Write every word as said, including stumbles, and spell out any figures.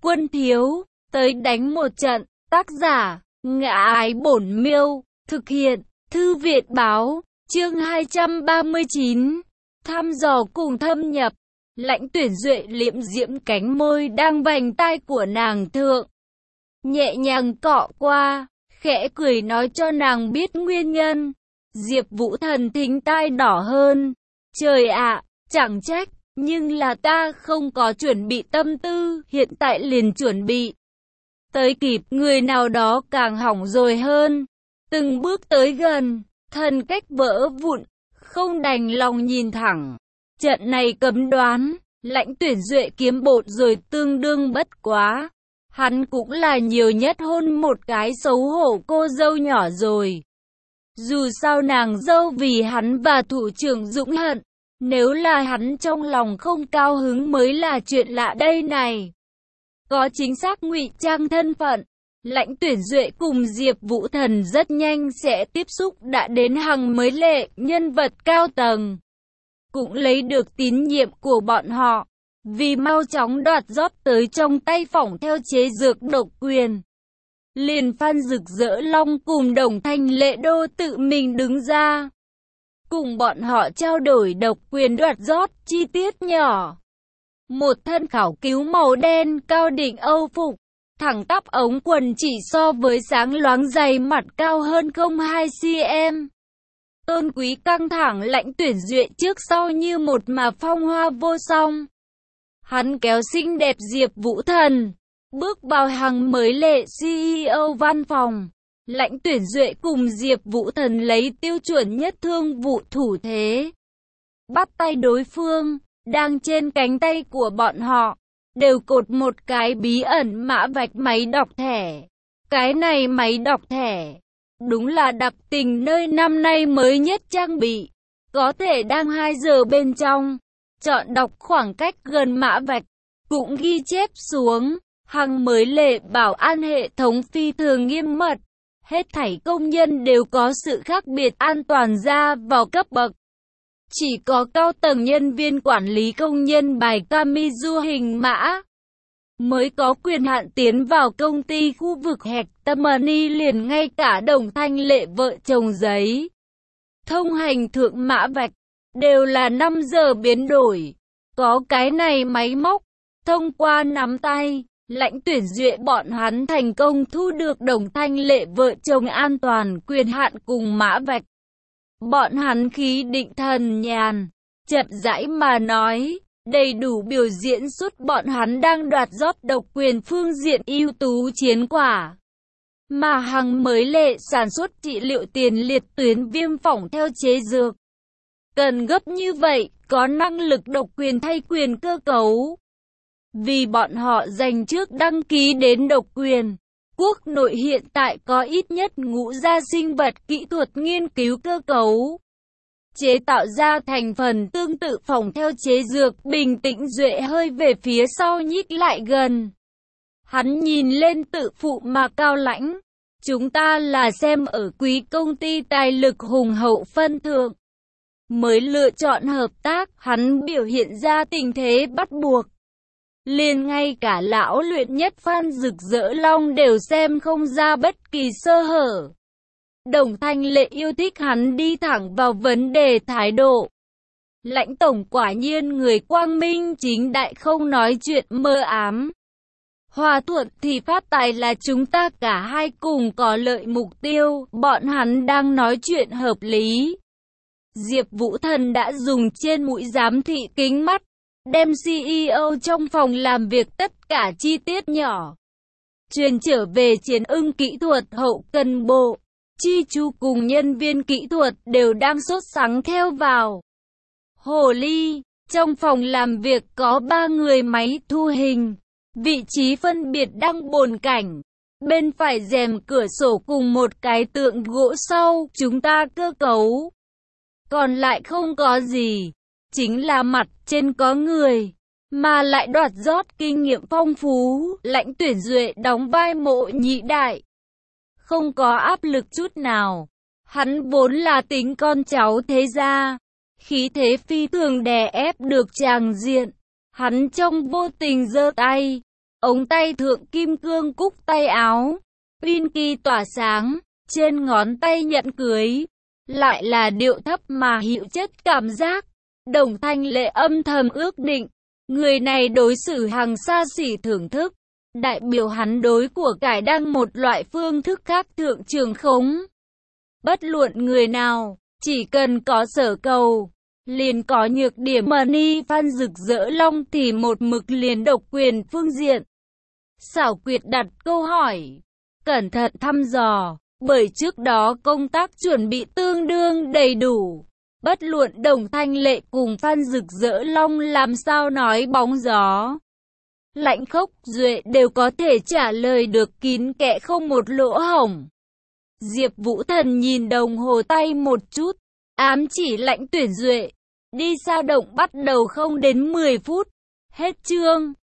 Quân thiếu, tới đánh một trận. Tác giả, Ngã Ái Bổn Miêu. Thực hiện, Thư viện báo. Chương hai trăm ba mươi chín. Thăm dò cùng thâm nhập. Lãnh Tuyển Duệ liễm diễm cánh môi đang vành tai của nàng thượng. Nhẹ nhàng cọ qua, khẽ cười nói cho nàng biết nguyên nhân. Diệp Vũ Thần thính tai đỏ hơn. Trời ạ, chẳng trách, nhưng là ta không có chuẩn bị tâm tư, hiện tại liền chuẩn bị. Tới kịp, người nào đó càng hỏng rồi hơn. Từng bước tới gần, thần cách vỡ vụn, không đành lòng nhìn thẳng. Trận này cấm đoán, Lãnh Tuyển Duệ kiếm bột rồi tương đương bất quá. Hắn cũng là nhiều nhất hôn một cái xấu hổ cô dâu nhỏ rồi. Dù sao nàng dâu vì hắn và thủ trưởng Dũng hận, nếu là hắn trong lòng không cao hứng mới là chuyện lạ đây này. Có chính xác ngụy trang thân phận, Lãnh Tuyển Duệ cùng Diệp Vũ Thần rất nhanh sẽ tiếp xúc đã đến hàng mới lệ, nhân vật cao tầng. Cũng lấy được tín nhiệm của bọn họ, vì mau chóng đoạt rót tới trong tay phỏng theo chế dược độc quyền. Liền Phan Rực Rỡ Long cùng Đồng Thanh Lệ Đô tự mình đứng ra, cùng bọn họ trao đổi độc quyền đoạt rót chi tiết nhỏ. Một thân khảo cứu màu đen cao đỉnh Âu phục, thẳng tắp ống quần chỉ so với sáng loáng dày mặt cao hơn không phẩy hai xăng-ti-mét. Tôn quý căng thẳng Lãnh Tuyển Duệ trước sau như một mà phong hoa vô song. Hắn kéo xinh đẹp Diệp Vũ Thần, bước vào hàng mới lệ xê e ô văn phòng. Lãnh Tuyển Duệ cùng Diệp Vũ Thần lấy tiêu chuẩn nhất thương vụ thủ thế. Bắt tay đối phương, đang trên cánh tay của bọn họ, đều cột một cái bí ẩn mã vạch máy đọc thẻ. Cái này máy đọc thẻ, đúng là đặc tình nơi năm nay mới nhất trang bị. Có thể đang hai giờ bên trong, chọn đọc khoảng cách gần mã vạch, cũng ghi chép xuống. Hàng mới lệ bảo an hệ thống phi thường nghiêm mật. Hết thảy công nhân đều có sự khác biệt an toàn ra vào cấp bậc. Chỉ có cao tầng nhân viên quản lý công nhân bài Kamizu hình mã mới có quyền hạn tiến vào công ty khu vực hẹp Tamani, liền ngay cả Đồng Thanh Lệ vợ chồng giấy thông hành thượng mã vạch đều là năm giờ biến đổi. Có cái này máy móc, thông qua nắm tay, Lãnh Tuyển Duệ bọn hắn thành công thu được Đồng Thanh Lệ vợ chồng an toàn quyền hạn cùng mã vạch. Bọn hắn khí định thần nhàn, chậm rãi mà nói, đầy đủ biểu diễn suốt bọn hắn đang đoạt rót độc quyền phương diện ưu tú chiến quả. Mà hàng mới lệ sản xuất trị liệu tiền liệt tuyến viêm phỏng theo chế dược. Cần gấp như vậy, có năng lực độc quyền thay quyền cơ cấu. Vì bọn họ dành trước đăng ký đến độc quyền, quốc nội hiện tại có ít nhất ngũ gia sinh vật kỹ thuật nghiên cứu cơ cấu, chế tạo ra thành phần tương tự phỏng theo chế dược. Bình tĩnh Duệ hơi về phía sau nhích lại gần. Hắn nhìn lên tự phụ mà cao lãnh. Chúng ta là xem ở quý công ty tài lực hùng hậu phân thượng mới lựa chọn hợp tác. Hắn biểu hiện ra tình thế bắt buộc. Liền ngay cả lão luyện nhất Phan Rực Rỡ Long đều xem không ra bất kỳ sơ hở. Đồng Thanh Lệ yêu thích hắn đi thẳng vào vấn đề thái độ. Lãnh tổng quả nhiên người quang minh chính đại, không nói chuyện mơ ám. Hòa thuận thì phát tài là chúng ta cả hai cùng có lợi mục tiêu. Bọn hắn đang nói chuyện hợp lý. Diệp Vũ Thần đã dùng trên mũi giám thị kính mắt, đem xê e ô trong phòng làm việc tất cả chi tiết nhỏ truyền trở về Chiến Ưng kỹ thuật hậu cần bộ. Chi Chu cùng nhân viên kỹ thuật đều đang sốt sắng theo vào. Hồ ly, trong phòng làm việc có ba người máy thu hình, vị trí phân biệt đang bồn cảnh. Bên phải rèm cửa sổ cùng một cái tượng gỗ sau chúng ta cơ cấu. Còn lại không có gì, chính là mặt trên có người, mà lại đoạt rót kinh nghiệm phong phú. Lãnh Tuyển Duệ đóng vai Mộ Nhị Đại, không có áp lực chút nào. Hắn vốn là tính con cháu thế gia, khí thế phi thường đè ép được tràng diện. Hắn trong vô tình giơ tay, ống tay thượng kim cương cúc tay áo, uyên kỳ tỏa sáng, trên ngón tay nhẫn cưới, lại là điệu thấp mà hữu chất cảm giác. Đồng Thanh Lệ âm thầm ước định, người này đối xử hàng xa xỉ thưởng thức, đại biểu hắn đối của cải đang một loại phương thức khác thượng trường khống. Bất luận người nào, chỉ cần có sở cầu, liền có nhược điểm mà Ni Phan rực rỡ long thì một mực liền độc quyền phương diện. Xảo quyệt đặt câu hỏi, cẩn thận thăm dò, bởi trước đó công tác chuẩn bị tương đương đầy đủ. Bất luận Đồng Thanh Lệ cùng Phan rực rỡ long làm sao nói bóng gió, Lãnh Khốc Duệ đều có thể trả lời được kín kẽ không một lỗ hổng. Diệp Vũ Thần nhìn đồng hồ tay một chút, ám chỉ Lãnh Tuyển Duệ, đi sao động bắt đầu không đến mười phút. Hết chương.